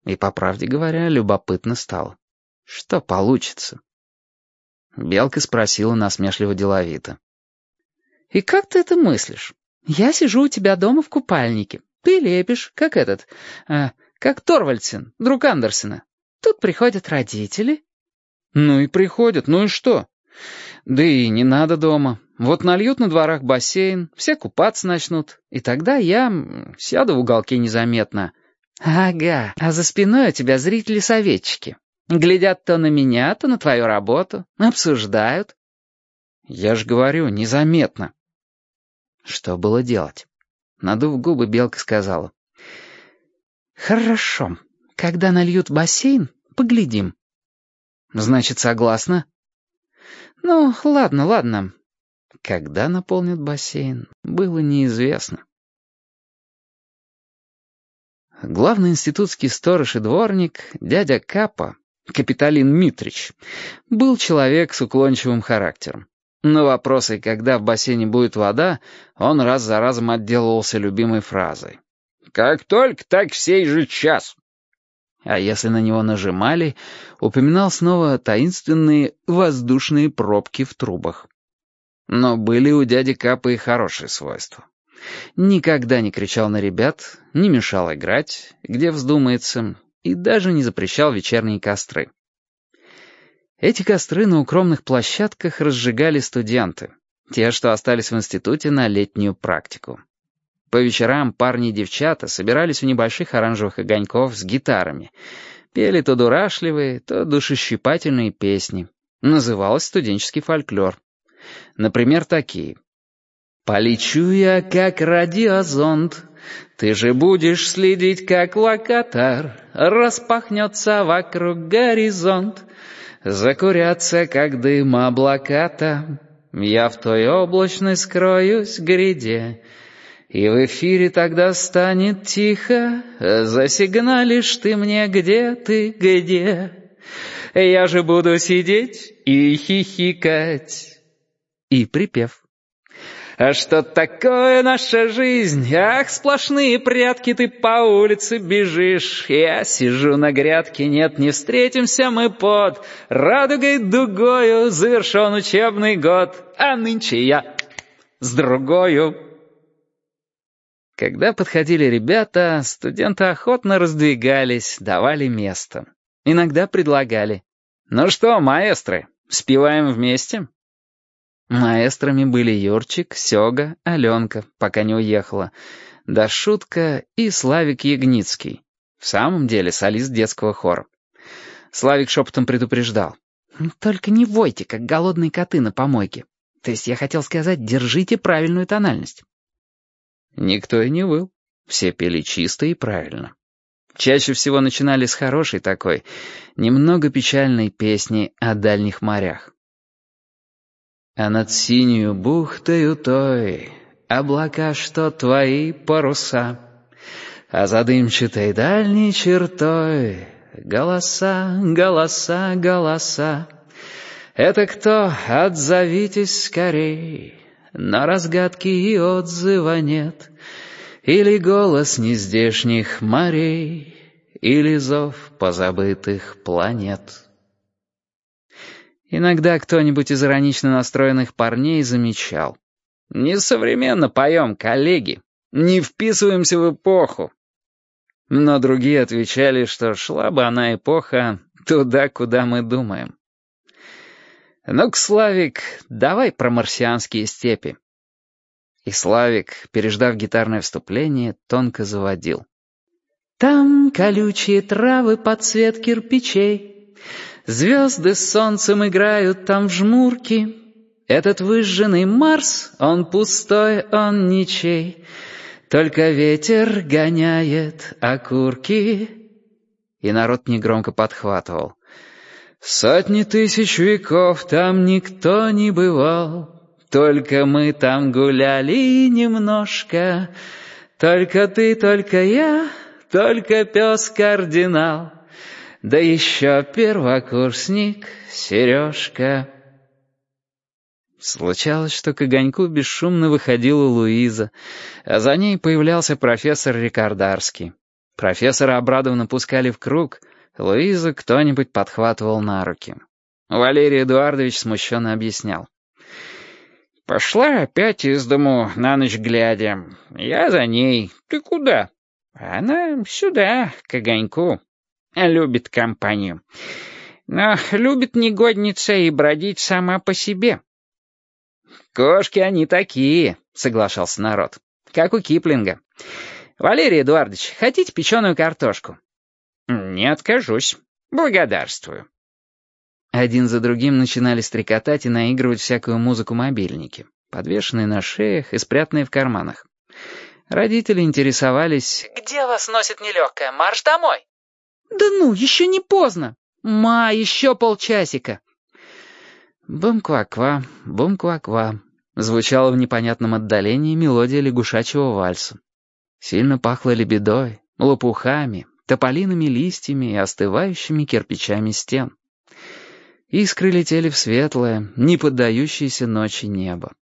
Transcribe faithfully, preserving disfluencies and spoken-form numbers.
И, по правде говоря, любопытно стало. Что получится? Белка спросила насмешливо-деловито. «И как ты это мыслишь? Я сижу у тебя дома в купальнике. Ты лепишь, как этот, э, как Торвальдсен, друг Андерсена. Тут приходят родители». «Ну и приходят, ну и что? Да и не надо дома. Вот нальют на дворах бассейн, все купаться начнут, и тогда я м, сяду в уголке незаметно». «Ага, а за спиной у тебя зрители-советчики. Глядят то на меня, то на твою работу, обсуждают». «Я ж говорю, незаметно». Что было делать? Надув губы, Белка сказала. «Хорошо. Когда нальют бассейн, поглядим». «Значит, согласна?» «Ну, ладно, ладно». Когда наполнят бассейн, было неизвестно. Главный институтский сторож и дворник, дядя Капа, Капитолин Митрич, был человек с уклончивым характером. На вопросы, когда в бассейне будет вода, он раз за разом отделывался любимой фразой. «Как только, так в сей же час». А если на него нажимали, упоминал снова таинственные воздушные пробки в трубах. Но были у дяди Капа и хорошие свойства. Никогда не кричал на ребят, не мешал играть, где вздумается, и даже не запрещал вечерние костры. Эти костры на укромных площадках разжигали студенты, те, что остались в институте на летнюю практику. По вечерам парни и девчата собирались у небольших оранжевых огоньков с гитарами, пели то дурашливые, то душещипательные песни. Называлось студенческий фольклор. Например, такие. «Полечу я, как радиозонд, ты же будешь следить, как локатор, распахнется вокруг горизонт, закурятся, как дым облаката, я в той облачной скроюсь гряде, и в эфире тогда станет тихо, засигналишь ты мне, где ты, где, я же буду сидеть и хихикать». И припев. «А что такое наша жизнь? Ах, сплошные прятки, ты по улице бежишь. Я сижу на грядке, нет, не встретимся мы под радугой дугою, завершен учебный год, а нынче я с другою». Когда подходили ребята, студенты охотно раздвигались, давали место. Иногда предлагали. «Ну что, маэстры, спеваем вместе?» Маэстрами были Юрчик, Сёга, Аленка, пока не уехала, да Шутка и Славик Ягницкий, в самом деле солист детского хора. Славик шепотом предупреждал. «Только не войте, как голодные коты на помойке. То есть я хотел сказать, держите правильную тональность». Никто и не выл. Все пели чисто и правильно. Чаще всего начинали с хорошей такой, немного печальной песни о дальних морях. А над синюю бухтою той облака, что твои паруса, а за дымчатой дальней чертой голоса, голоса, голоса. Это кто? Отзовитесь скорей, на разгадки и отзыва нет. Или голос нездешних морей, или зов позабытых планет. Иногда кто-нибудь из иронично настроенных парней замечал. «Несовременно поем, коллеги, не вписываемся в эпоху». Но другие отвечали, что шла бы она эпоха туда, куда мы думаем. «Ну-ка, Славик, давай про марсианские степи». И Славик, переждав гитарное вступление, тонко заводил. «Там колючие травы под цвет кирпичей, звезды с солнцем играют там в жмурки. Этот выжженный Марс, он пустой, он ничей, только ветер гоняет окурки». И народ негромко подхватывал. «Сотни тысяч веков там никто не бывал, только мы там гуляли немножко, только ты, только я, только пес-кардинал, да еще первокурсник Сережка». Случалось, что к огоньку бесшумно выходила Луиза, а за ней появлялся профессор Рикардарский. Профессора обрадованно пускали в круг, Луизу кто-нибудь подхватывал на руки. Валерий Эдуардович смущенно объяснял. «Пошла опять из дому на ночь глядя. Я за ней. Ты куда? Она сюда, к огоньку. Любит компанию. Но любит негодница и бродить сама по себе». «Кошки они такие», — соглашался народ. «Как у Киплинга. Валерий Эдуардович, хотите печеную картошку?» «Не откажусь. Благодарствую». Один за другим начинали стрекотать и наигрывать всякую музыку мобильники, подвешенные на шеях и спрятанные в карманах. Родители интересовались: «Где вас носит нелегкая? Марш домой!» «Да ну, еще не поздно! Ма, еще полчасика!» «Бум-ква-ква, бум-ква-ква», звучала в непонятном отдалении мелодия лягушачьего вальса. Сильно пахло лебедой, лопухами, тополиными листьями и остывающими кирпичами стен. Искры летели в светлое, не поддающееся ночи небо.